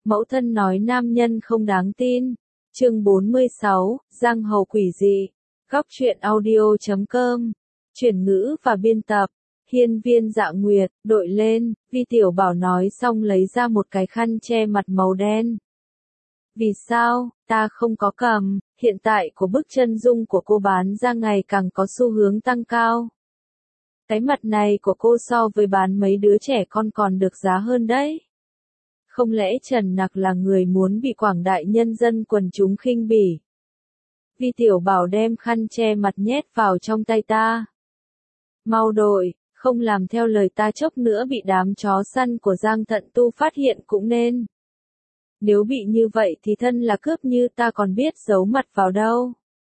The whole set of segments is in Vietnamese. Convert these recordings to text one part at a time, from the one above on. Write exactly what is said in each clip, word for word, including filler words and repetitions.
Mẫu thân nói nam nhân không đáng tin. Chương bốn mươi sáu, Giang Hồ quỷ dị. Góc truyện audio chấm com. Chuyển ngữ và biên tập. Hiên Viên Dạ Nguyệt, đội lên, Vi Tiểu Bảo nói xong lấy ra một cái khăn che mặt màu đen. Vì sao, ta không có cầm, hiện tại của bức chân dung của cô bán ra ngày càng có xu hướng tăng cao. Cái mặt này của cô so với bán mấy đứa trẻ con còn được giá hơn đấy. Không lẽ Trần Nặc là người muốn bị quảng đại nhân dân quần chúng khinh bỉ? Vi Tiểu Bảo đem khăn che mặt nhét vào trong tay ta. Mau đội, không làm theo lời ta chốc nữa bị đám chó săn của Giang Thận Tu phát hiện cũng nên. Nếu bị như vậy thì thân là cướp như ta còn biết giấu mặt vào đâu.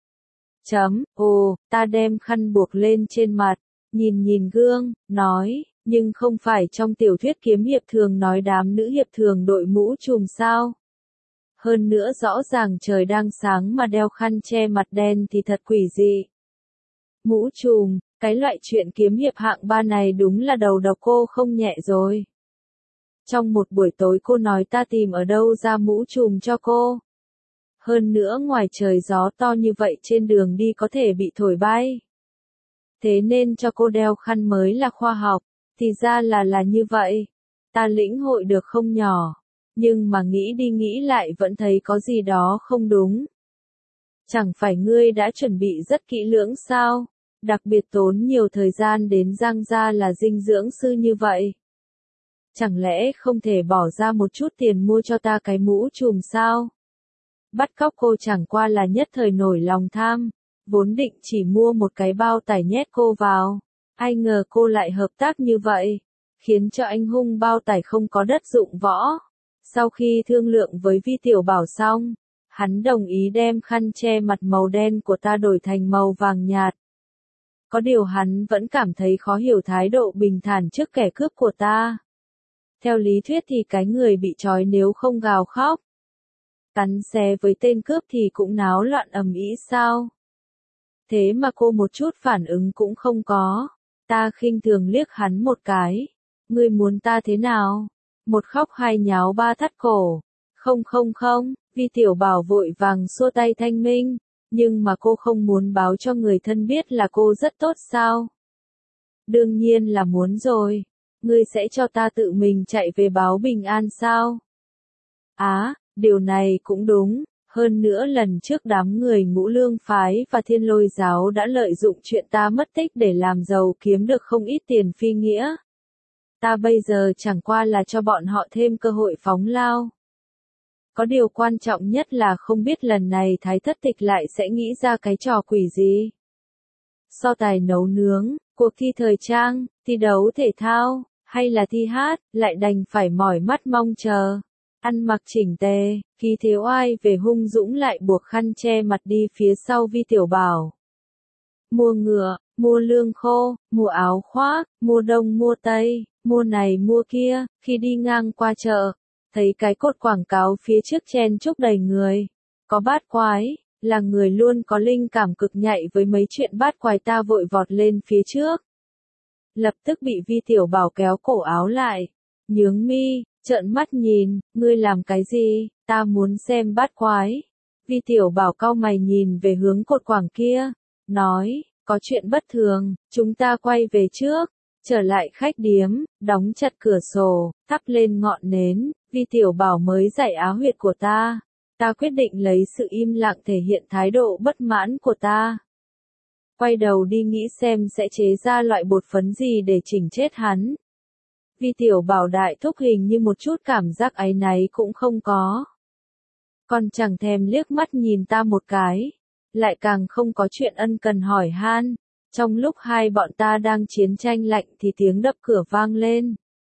Chấm, ồ, ta đem khăn buộc lên trên mặt, nhìn nhìn gương, nói, nhưng không phải trong tiểu thuyết kiếm hiệp thường nói đám nữ hiệp thường đội mũ trùm sao. Hơn nữa rõ ràng trời đang sáng mà đeo khăn che mặt đen thì thật quỷ dị. Mũ trùm, cái loại chuyện kiếm hiệp hạng ba này đúng là đầu độc cô không nhẹ rồi. Trong một buổi tối cô nói ta tìm ở đâu ra mũ trùm cho cô. Hơn nữa ngoài trời gió to như vậy trên đường đi có thể bị thổi bay. Thế nên cho cô đeo khăn mới là khoa học, thì ra là là như vậy. Ta lĩnh hội được không nhỏ, nhưng mà nghĩ đi nghĩ lại vẫn thấy có gì đó không đúng. Chẳng phải ngươi đã chuẩn bị rất kỹ lưỡng sao, đặc biệt tốn nhiều thời gian đến Giang gia là dinh dưỡng sư như vậy. Chẳng lẽ không thể bỏ ra một chút tiền mua cho ta cái mũ trùm sao? Bắt cóc cô chẳng qua là nhất thời nổi lòng tham, vốn định chỉ mua một cái bao tải nhét cô vào. Ai ngờ cô lại hợp tác như vậy, khiến cho anh hung bao tải không có đất dụng võ. Sau khi thương lượng với Vi Tiểu Bảo xong, hắn đồng ý đem khăn che mặt màu đen của ta đổi thành màu vàng nhạt. Có điều hắn vẫn cảm thấy khó hiểu thái độ bình thản trước kẻ cướp của ta. Theo lý thuyết thì cái người bị trói nếu không gào khóc, cắn xé với tên cướp thì cũng náo loạn ầm ĩ sao. Thế mà cô một chút phản ứng cũng không có. Ta khinh thường liếc hắn một cái. Ngươi muốn ta thế nào? Một khóc hai nháo ba thắt cổ. Không không không, Vi Tiểu Bảo vội vàng xua tay thanh minh. Nhưng mà cô không muốn báo cho người thân biết là cô rất tốt sao? Đương nhiên là muốn rồi. Ngươi sẽ cho ta tự mình chạy về báo bình an sao? Á, điều này cũng đúng. Hơn nữa lần trước đám người Ngũ Lương phái và Thiên Lôi giáo đã lợi dụng chuyện ta mất tích để làm giàu kiếm được không ít tiền phi nghĩa. Ta bây giờ chẳng qua là cho bọn họ thêm cơ hội phóng lao. Có điều quan trọng nhất là không biết lần này Thái Thất Tịch lại sẽ nghĩ ra cái trò quỷ gì. So tài nấu nướng, cuộc thi thời trang, thi đấu thể thao, hay là thi hát, lại đành phải mỏi mắt mong chờ. Ăn mặc chỉnh tề, khi thiếu ai về hung dũng lại buộc khăn che mặt đi phía sau Vi Tiểu Bảo. Mua ngựa, mua lương khô, mua áo khoác, mua đông mua tây, mua này mua kia, khi đi ngang qua chợ, thấy cái cột quảng cáo phía trước chen chúc đầy người. Có bát quái, là người luôn có linh cảm cực nhạy với mấy chuyện bát quái ta vội vọt lên phía trước. Lập tức bị Vi Tiểu Bảo kéo cổ áo lại, nhướng mi. Trợn mắt nhìn, ngươi làm cái gì, ta muốn xem bát quái. Vi Tiểu Bảo cau mày nhìn về hướng cột quảng kia, nói, có chuyện bất thường, chúng ta quay về trước, trở lại khách điếm, đóng chặt cửa sổ, thắp lên ngọn nến, Vi Tiểu Bảo mới giải áo huyệt của ta. Ta quyết định lấy sự im lặng thể hiện thái độ bất mãn của ta. Quay đầu đi nghĩ xem sẽ chế ra loại bột phấn gì để chỉnh chết hắn. Vi Tiểu Bảo đại thúc hình như một chút cảm giác áy náy cũng không có. Còn chẳng thèm liếc mắt nhìn ta một cái. Lại càng không có chuyện ân cần hỏi han. Trong lúc hai bọn ta đang chiến tranh lạnh thì tiếng đập cửa vang lên.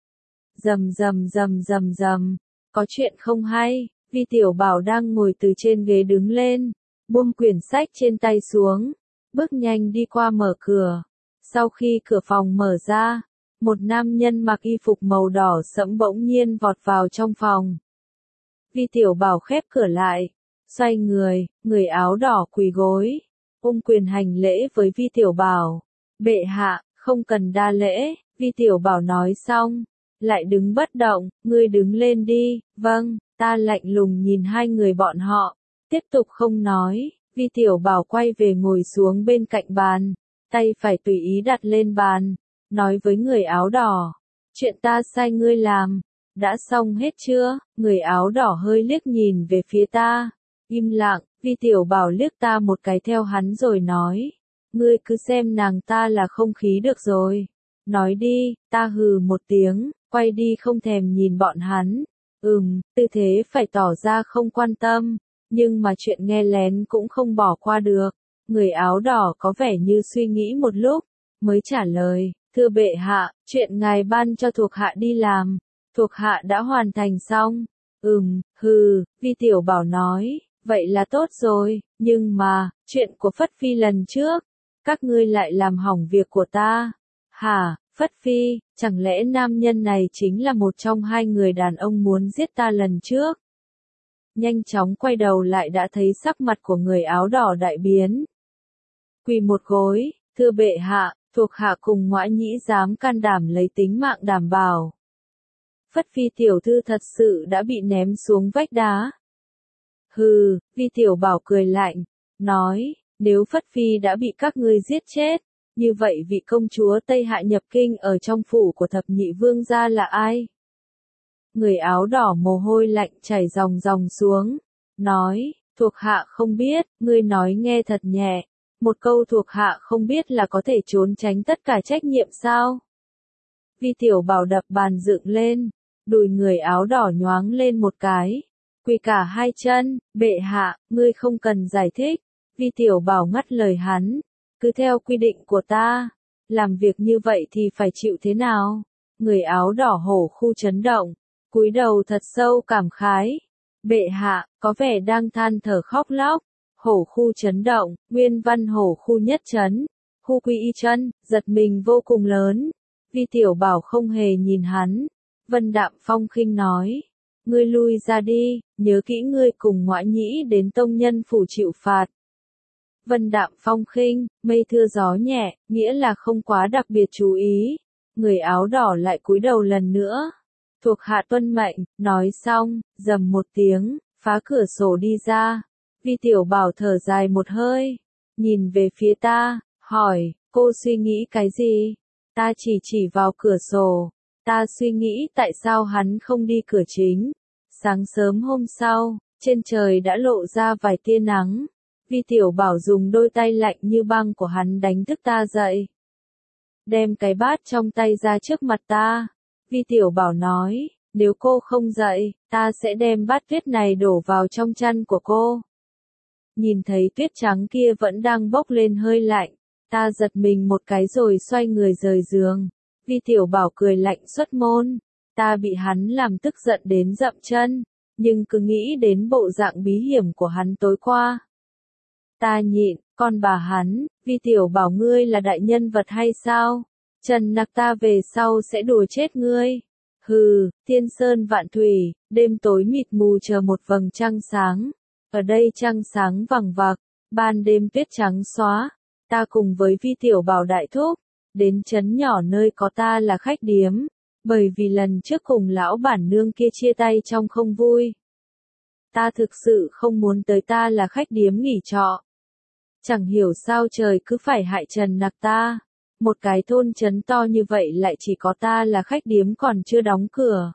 Rầm rầm rầm rầm rầm. Có chuyện không hay. Vi Tiểu Bảo đang ngồi từ trên ghế đứng lên. Buông quyển sách trên tay xuống. Bước nhanh đi qua mở cửa. Sau khi cửa phòng mở ra, một nam nhân mặc y phục màu đỏ sẫm bỗng nhiên vọt vào trong phòng. Vi Tiểu Bảo khép cửa lại, xoay người, người áo đỏ quỳ gối, ôm quyền hành lễ với Vi Tiểu Bảo. Bệ hạ, không cần đa lễ, Vi Tiểu Bảo nói xong, lại đứng bất động, ngươi đứng lên đi, vâng, ta lạnh lùng nhìn hai người bọn họ, tiếp tục không nói, Vi Tiểu Bảo quay về ngồi xuống bên cạnh bàn, tay phải tùy ý đặt lên bàn, nói với người áo đỏ, chuyện ta sai ngươi làm, đã xong hết chưa, người áo đỏ hơi liếc nhìn về phía ta, im lặng, Vi Tiểu Bảo liếc ta một cái theo hắn rồi nói, ngươi cứ xem nàng ta là không khí được rồi, nói đi, ta hừ một tiếng, quay đi không thèm nhìn bọn hắn, ừm, tư thế phải tỏ ra không quan tâm, nhưng mà chuyện nghe lén cũng không bỏ qua được, người áo đỏ có vẻ như suy nghĩ một lúc, mới trả lời, thưa bệ hạ, chuyện ngài ban cho thuộc hạ đi làm, thuộc hạ đã hoàn thành xong, ừm, hừ, Vi Tiểu Bảo nói, vậy là tốt rồi, nhưng mà, chuyện của Phất Phi lần trước, các ngươi lại làm hỏng việc của ta, hả, Phất Phi, chẳng lẽ nam nhân này chính là một trong hai người đàn ông muốn giết ta lần trước? Nhanh chóng quay đầu lại đã thấy sắc mặt của người áo đỏ đại biến. Quỳ một gối, thưa bệ hạ, thuộc hạ cùng Ngoại Nhĩ dám can đảm lấy tính mạng đảm bảo. Phất Phi tiểu thư thật sự đã bị ném xuống vách đá. Hừ, Vi Tiểu Bảo cười lạnh, nói, nếu Phất Phi đã bị các ngươi giết chết, như vậy vị công chúa Tây Hạ nhập kinh ở trong phủ của thập nhị vương gia là ai? Người áo đỏ mồ hôi lạnh chảy ròng ròng xuống, nói, thuộc hạ không biết, ngươi nói nghe thật nhẹ, một câu thuộc hạ không biết là có thể trốn tránh tất cả trách nhiệm sao? Vi Tiểu Bảo đập bàn dựng lên, đùi người áo đỏ nhoáng lên một cái, quỳ cả hai chân, bệ hạ, ngươi không cần giải thích, Vi Tiểu Bảo ngắt lời hắn, cứ theo quy định của ta, làm việc như vậy thì phải chịu thế nào? Người áo đỏ hổ khu chấn động, cúi đầu thật sâu cảm khái, bệ hạ, có vẻ đang than thở khóc lóc, hổ khu chấn động, nguyên văn hổ khu nhất chấn, khu quy y chân, giật mình vô cùng lớn, Vi Tiểu Bảo không hề nhìn hắn, Vân Đạm Phong khinh nói, ngươi lui ra đi, nhớ kỹ ngươi cùng Ngoại Nhĩ đến tông nhân phủ chịu phạt. Vân Đạm Phong khinh, mây thưa gió nhẹ, nghĩa là không quá đặc biệt chú ý, người áo đỏ lại cúi đầu lần nữa. Thuộc hạ tuân mệnh, nói xong, rầm một tiếng, phá cửa sổ đi ra. Vi Tiểu Bảo thở dài một hơi, nhìn về phía ta, hỏi, cô suy nghĩ cái gì? Ta chỉ chỉ vào cửa sổ, ta suy nghĩ tại sao hắn không đi cửa chính. Sáng sớm hôm sau, trên trời đã lộ ra vài tia nắng. Vi Tiểu Bảo dùng đôi tay lạnh như băng của hắn đánh thức ta dậy. Đem cái bát trong tay ra trước mặt ta. Vi Tiểu Bảo nói, nếu cô không dậy, ta sẽ đem bát tuyết này đổ vào trong chăn của cô. Nhìn thấy tuyết trắng kia vẫn đang bốc lên hơi lạnh, ta giật mình một cái rồi xoay người rời giường. Vi Tiểu Bảo cười lạnh xuất môn, ta bị hắn làm tức giận đến dậm chân, nhưng cứ nghĩ đến bộ dạng bí hiểm của hắn tối qua. Ta nhịn, con bà hắn, Vi Tiểu Bảo ngươi là đại nhân vật hay sao? Trần nặc ta về sau sẽ đùa chết ngươi. Hừ, thiên sơn vạn thủy, đêm tối mịt mù chờ một vầng trăng sáng. Ở đây trăng sáng vằng vặc, ban đêm tuyết trắng xóa. Ta cùng với Vi Tiểu Bảo đại thúc, đến trấn nhỏ nơi có ta là khách điếm. Bởi vì lần trước cùng lão bản nương kia chia tay trong không vui. Ta thực sự không muốn tới ta là khách điếm nghỉ trọ. Chẳng hiểu sao trời cứ phải hại Trần nặc ta. Một cái thôn trấn to như vậy lại chỉ có ta là khách điếm còn chưa đóng cửa.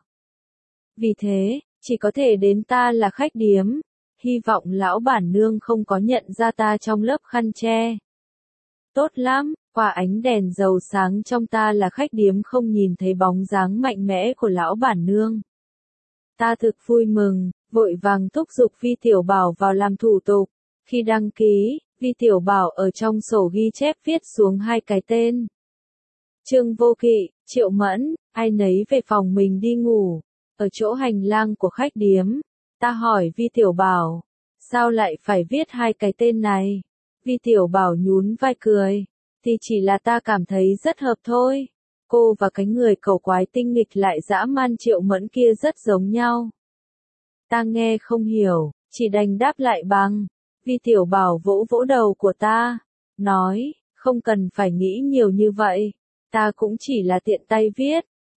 Vì thế, chỉ có thể đến ta là khách điếm. Hy vọng lão bản nương không có nhận ra ta trong lớp khăn che. Tốt lắm, qua ánh đèn dầu sáng trong ta là khách điếm không nhìn thấy bóng dáng mạnh mẽ của lão bản nương. Ta thực vui mừng, vội vàng thúc giục Vi Tiểu Bảo vào làm thủ tục. Khi đăng ký, Vi Tiểu Bảo ở trong sổ ghi chép viết xuống hai cái tên. Trương Vô Kỵ, Triệu Mẫn, ai nấy về phòng mình đi ngủ. Ở chỗ hành lang của khách điếm, ta hỏi Vi Tiểu Bảo, sao lại phải viết hai cái tên này? Vi Tiểu Bảo nhún vai cười, thì chỉ là ta cảm thấy rất hợp thôi. Cô và cái người cầu quái tinh nghịch lại dã man Triệu Mẫn kia rất giống nhau. Ta nghe không hiểu, chỉ đành đáp lại bằng. Vi Tiểu Bảo vỗ vỗ đầu của ta, nói, không cần phải nghĩ nhiều như vậy, ta cũng chỉ là tiện tay viết,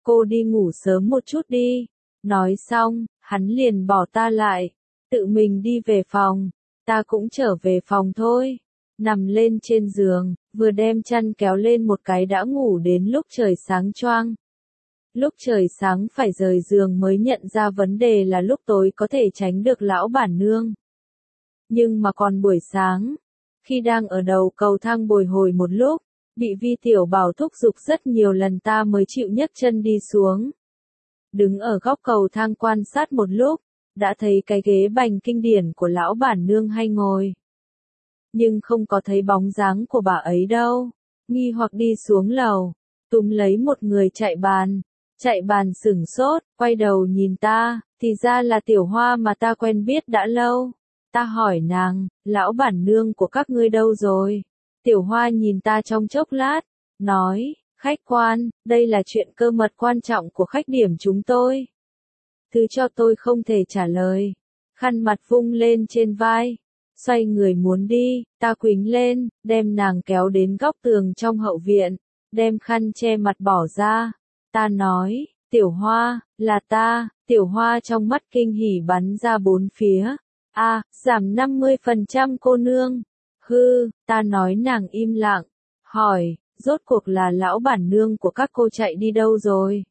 cô đi ngủ sớm một chút đi. Nói xong, hắn liền bỏ ta lại, tự mình đi về phòng, ta cũng trở về phòng thôi. Nằm lên trên giường, vừa đem chăn kéo lên một cái đã ngủ đến lúc trời sáng choang. Lúc trời sáng phải rời giường mới nhận ra vấn đề là lúc tối có thể tránh được lão bản nương. Nhưng mà còn buổi sáng, khi đang ở đầu cầu thang bồi hồi một lúc, bị Vi Tiểu Bảo thúc giục rất nhiều lần ta mới chịu nhấc chân đi xuống. Đứng ở góc cầu thang quan sát một lúc, đã thấy cái ghế bành kinh điển của lão bản nương hay ngồi. Nhưng không có thấy bóng dáng của bà ấy đâu. Nghi hoặc đi xuống lầu, túm lấy một người chạy bàn. Chạy bàn sửng sốt, quay đầu nhìn ta, thì ra là Tiểu Hoa mà ta quen biết đã lâu. Ta hỏi nàng, lão bản nương của các ngươi đâu rồi? Tiểu Hoa nhìn ta trong chốc lát, nói, khách quan, đây là chuyện cơ mật quan trọng của khách điểm chúng tôi. Thứ cho tôi không thể trả lời. Khăn mặt vung lên trên vai, xoay người muốn đi, ta quýnh lên, đem nàng kéo đến góc tường trong hậu viện, đem khăn che mặt bỏ ra. Ta nói, Tiểu Hoa, là ta. Tiểu Hoa trong mắt kinh hỉ bắn ra bốn phía. A, giảm năm mươi phần trăm cô nương. Hư, ta nói nàng im lặng. Hỏi, rốt cuộc là lão bản nương của các cô chạy đi đâu rồi?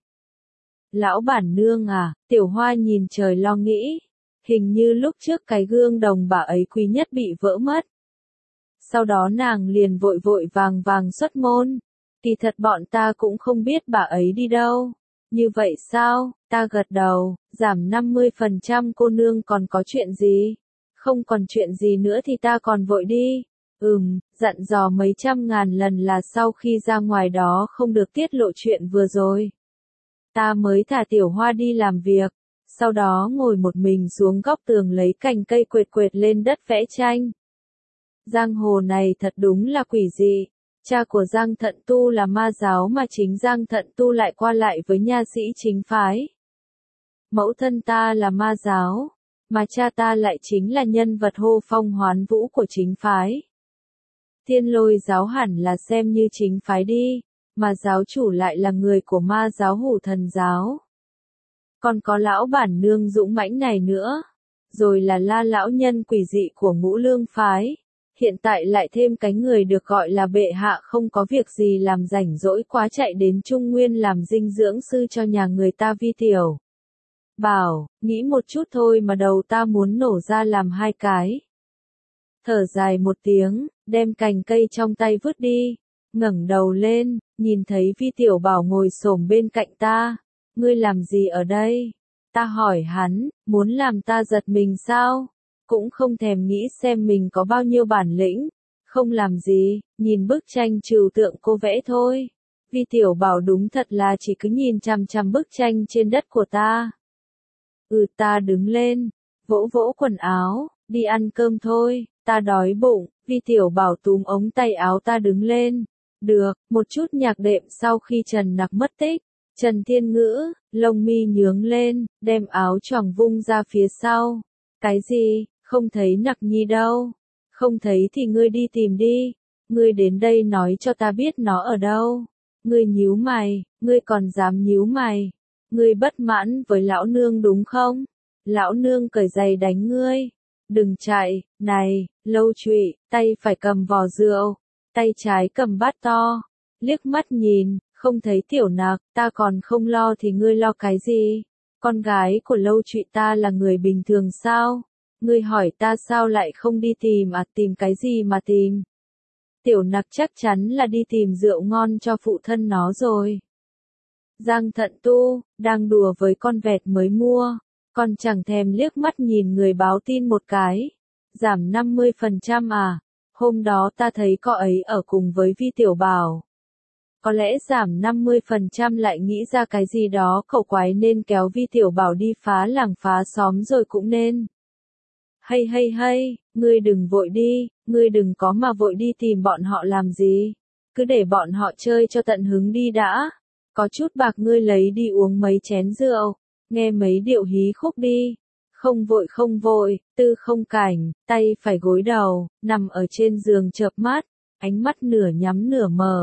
Lão bản nương à? Tiểu Hoa nhìn trời lo nghĩ. Hình như lúc trước cái gương đồng bà ấy quý nhất bị vỡ mất. Sau đó nàng liền vội vội vàng vàng xuất môn. Kỳ thật bọn ta cũng không biết bà ấy đi đâu. Như vậy sao? Ta gật đầu, giảm năm mươi phần trăm cô nương còn có chuyện gì? Không còn chuyện gì nữa thì ta còn vội đi. Ừm, dặn dò mấy trăm ngàn lần là sau khi ra ngoài đó không được tiết lộ chuyện vừa rồi. Ta mới thả Tiểu Hoa đi làm việc, sau đó ngồi một mình xuống góc tường lấy cành cây quệt quệt lên đất vẽ tranh. Giang hồ này thật đúng là quỷ dị. Cha của Giang Thận Tu là ma giáo mà chính Giang Thận Tu lại qua lại với nha sĩ chính phái. Mẫu thân ta là ma giáo, mà cha ta lại chính là nhân vật hô phong hoán vũ của chính phái. Thiên Lôi giáo hẳn là xem như chính phái đi, mà giáo chủ lại là người của ma giáo Hủ Thần giáo. Còn có lão bản nương dũng mãnh này nữa, rồi là La lão nhân quỷ dị của Ngũ Lương phái. Hiện tại lại thêm cái người được gọi là bệ hạ không có việc gì làm rảnh rỗi quá chạy đến Trung Nguyên làm dinh dưỡng sư cho nhà người ta Vi Tiểu Bảo, nghĩ một chút thôi mà đầu ta muốn nổ ra làm hai cái. Thở dài một tiếng, đem cành cây trong tay vứt đi, ngẩng đầu lên, nhìn thấy Vi Tiểu Bảo ngồi xổm bên cạnh ta. Ngươi làm gì ở đây? Ta hỏi hắn, muốn làm ta giật mình sao? Cũng không thèm nghĩ xem mình có bao nhiêu bản lĩnh. Không làm gì, nhìn bức tranh trừu tượng cô vẽ thôi. Vi Tiểu Bảo đúng thật là chỉ cứ nhìn chằm chằm bức tranh trên đất của ta. Ừ, ta đứng lên, vỗ vỗ quần áo, đi ăn cơm thôi, ta đói bụng. Vi Tiểu Bảo túm ống tay áo ta đứng lên. Được, một chút nhạc đệm sau khi Trần Nặc mất tích. Trần Thiên Ngữ, lông mi nhướng lên, đem áo choàng vung ra phía sau. Cái gì? Không thấy Nặc Nhi đâu. Không thấy thì ngươi đi tìm đi. Ngươi đến đây nói cho ta biết nó ở đâu. Ngươi nhíu mày, ngươi còn dám nhíu mày. Ngươi bất mãn với lão nương đúng không? Lão nương cởi giày đánh ngươi. Đừng chạy, này, Lâu Trụy, tay phải cầm vò rượu, tay trái cầm bát to. Liếc mắt nhìn, không thấy Tiểu Nặc, ta còn không lo thì ngươi lo cái gì? Con gái của Lâu Trụy ta là người bình thường sao? Ngươi hỏi ta sao lại không đi tìm à, tìm cái gì mà tìm? Tiểu Nặc chắc chắn là đi tìm rượu ngon cho phụ thân nó rồi. Giang Thận Tu, đang đùa với con vẹt mới mua, còn chẳng thèm liếc mắt nhìn người báo tin một cái. Giảm năm mươi phần trăm à, hôm đó ta thấy cô ấy ở cùng với Vi Tiểu Bảo. Có lẽ giảm năm mươi phần trăm lại nghĩ ra cái gì đó cẩu quái nên kéo Vi Tiểu Bảo đi phá làng phá xóm rồi cũng nên. Hay hay hay, ngươi đừng vội đi, ngươi đừng có mà vội đi tìm bọn họ làm gì. Cứ để bọn họ chơi cho tận hứng đi đã. Có chút bạc ngươi lấy đi uống mấy chén rượu, nghe mấy điệu hí khúc đi. Không vội không vội, Tư Không Cảnh, tay phải gối đầu, nằm ở trên giường chợp mắt, ánh mắt nửa nhắm nửa mở.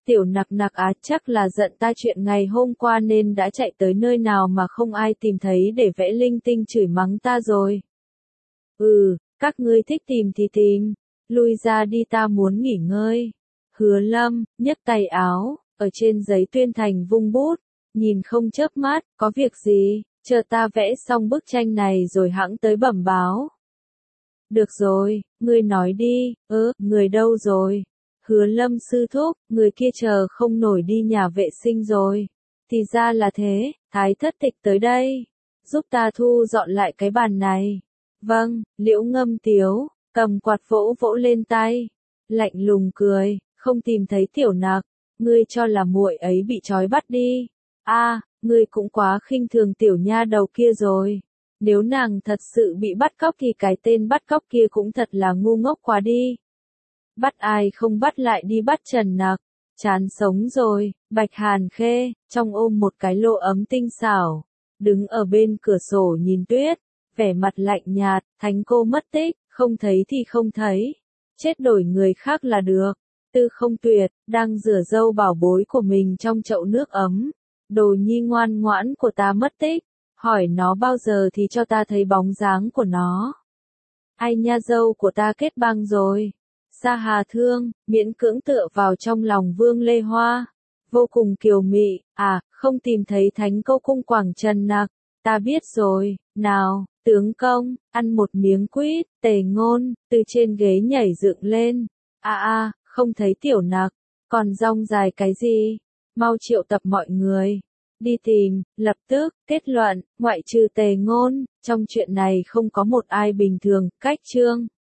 Tiểu nặc nặc á, chắc là giận ta chuyện ngày hôm qua nên đã chạy tới nơi nào mà không ai tìm thấy để vẽ linh tinh chửi mắng ta rồi. Ừ, các ngươi thích tìm thì tìm, lui ra đi ta muốn nghỉ ngơi. Hứa Lâm, nhấc tay áo, ở trên giấy tuyên thành vung bút, nhìn không chớp mắt, có việc gì, chờ ta vẽ xong bức tranh này rồi hẵng tới bẩm báo. Được rồi, ngươi nói đi, ớ, người đâu rồi? Hứa Lâm sư thúc, người kia chờ không nổi đi nhà vệ sinh rồi. Thì ra là thế, Thái Thất Tịch tới đây, giúp ta thu dọn lại cái bàn này. Vâng, Liễu Ngâm Tiếu, cầm quạt vỗ vỗ lên tay, lạnh lùng cười, không tìm thấy tiểu nặc, ngươi cho là muội ấy bị trói bắt đi. A, à, ngươi cũng quá khinh thường tiểu nha đầu kia rồi. Nếu nàng thật sự bị bắt cóc thì cái tên bắt cóc kia cũng thật là ngu ngốc quá đi. Bắt ai không bắt lại đi bắt Trần Nặc, chán sống rồi. Bạch Hàn Khê, trong ôm một cái lô ấm tinh xảo, đứng ở bên cửa sổ nhìn tuyết, vẻ mặt lạnh nhạt, Thánh cô mất tích, không thấy thì không thấy, chết đổi người khác là được. Tư Không Tuyệt, đang rửa dâu bảo bối của mình trong chậu nước ấm. Đồ nhi ngoan ngoãn của ta mất tích, hỏi nó bao giờ thì cho ta thấy bóng dáng của nó. Ai nha, dâu của ta kết băng rồi. Sa Hà Thương, miễn cưỡng tựa vào trong lòng Vương Lê Hoa, vô cùng kiều mị, à, không tìm thấy Thánh câu cung quảng Trần Nặc, ta biết rồi, nào, tướng công, ăn một miếng quýt. Tề Ngôn, từ trên ghế nhảy dựng lên, a à, a, à, không thấy tiểu nặc, còn rong dài cái gì, mau triệu tập mọi người, đi tìm, lập tức, kết luận, ngoại trừ Tề Ngôn, trong chuyện này không có một ai bình thường, cách chương.